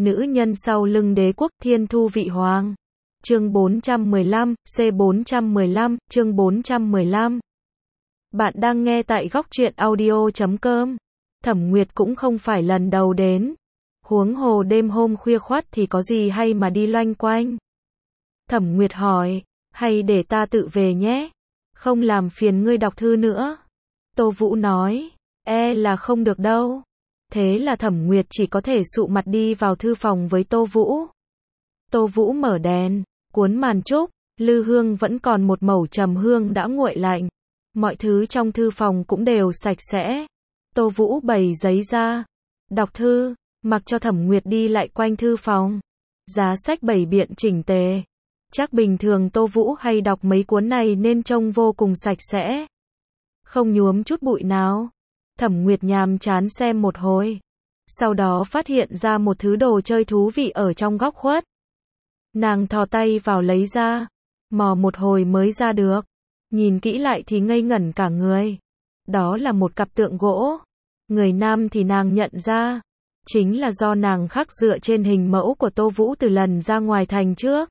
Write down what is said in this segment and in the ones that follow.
Nữ nhân sau lưng đế quốc Thiên Thu Vị Hoàng. Chương 415, C415, chương 415. Bạn đang nghe tại góc truyện audio.com. Thẩm Nguyệt cũng không phải lần đầu đến. Huống hồ đêm hôm khuya khoắt thì có gì hay mà đi loanh quanh. Thẩm Nguyệt hỏi, hay để ta tự về nhé, không làm phiền ngươi đọc thư nữa. Tô Vũ nói, là không được đâu. Thế là Thẩm Nguyệt chỉ có thể sụ mặt đi vào thư phòng với Tô Vũ. Tô Vũ mở đèn, cuốn màn trúc, lư hương vẫn còn một mẩu trầm hương đã nguội lạnh. Mọi thứ trong thư phòng cũng đều sạch sẽ. Tô Vũ bày giấy ra, đọc thư, mặc cho Thẩm Nguyệt đi lại quanh thư phòng. Giá sách bày biện chỉnh tề. Chắc bình thường Tô Vũ hay đọc mấy cuốn này nên trông vô cùng sạch sẽ, không nhuốm chút bụi nào. Thẩm Nguyệt nhàm chán xem một hồi, sau đó phát hiện ra một thứ đồ chơi thú vị ở trong góc khuất. Nàng thò tay vào lấy ra, mò một hồi mới ra được. Nhìn kỹ lại thì ngây ngẩn cả người. Đó là một cặp tượng gỗ. Người nam thì nàng nhận ra, chính là do nàng khắc dựa trên hình mẫu của Tô Vũ từ lần ra ngoài thành trước.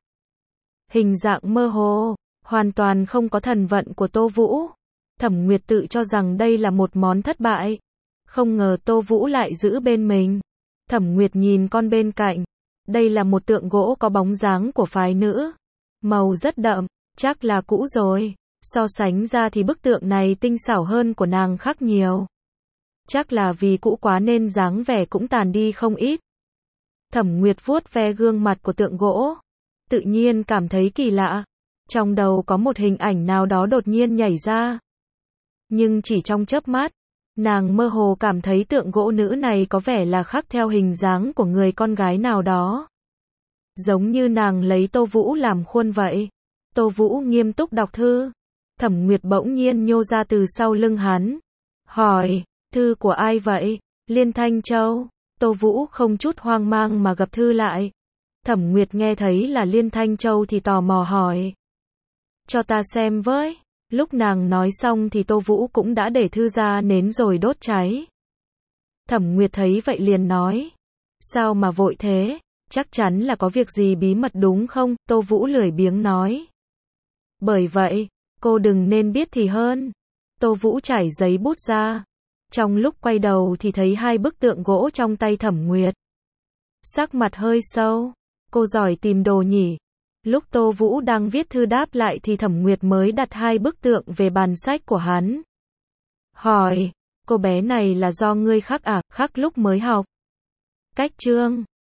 Hình dạng mơ hồ, hoàn toàn không có thần vận của Tô Vũ. Thẩm Nguyệt tự cho rằng đây là một món thất bại. Không ngờ Tô Vũ lại giữ bên mình. Thẩm Nguyệt nhìn con bên cạnh. Đây là một tượng gỗ có bóng dáng của phái nữ. Màu rất đậm, chắc là cũ rồi. So sánh ra thì bức tượng này tinh xảo hơn của nàng khắc nhiều. Chắc là vì cũ quá nên dáng vẻ cũng tàn đi không ít. Thẩm Nguyệt vuốt ve gương mặt của tượng gỗ. Tự nhiên cảm thấy kỳ lạ. Trong đầu có một hình ảnh nào đó đột nhiên nhảy ra. Nhưng chỉ trong chớp mắt, nàng mơ hồ cảm thấy tượng gỗ nữ này có vẻ là khắc theo hình dáng của người con gái nào đó. Giống như nàng lấy Tô Vũ làm khuôn vậy. Tô Vũ nghiêm túc đọc thư. Thẩm Nguyệt bỗng nhiên nhô ra từ sau lưng hắn. Hỏi, thư của ai vậy? Liên Thanh Châu. Tô Vũ không chút hoang mang mà gập thư lại. Thẩm Nguyệt nghe thấy là Liên Thanh Châu thì tò mò hỏi. Cho ta xem với. Lúc nàng nói xong thì Tô Vũ cũng đã để thư ra nến rồi đốt cháy. Thẩm Nguyệt thấy vậy liền nói. Sao mà vội thế? Chắc chắn là có việc gì bí mật đúng không? Tô Vũ lười biếng nói. Bởi vậy, cô đừng nên biết thì hơn. Tô Vũ trải giấy bút ra. Trong lúc quay đầu thì thấy hai bức tượng gỗ trong tay Thẩm Nguyệt. Sắc mặt hơi sâu. Cô giỏi tìm đồ nhỉ. Lúc Tô Vũ đang viết thư đáp lại thì Thẩm Nguyệt mới đặt hai bức tượng về bàn sách của hắn. Hỏi, cô bé này là do ngươi khắc à? Khắc lúc mới học. Cách chương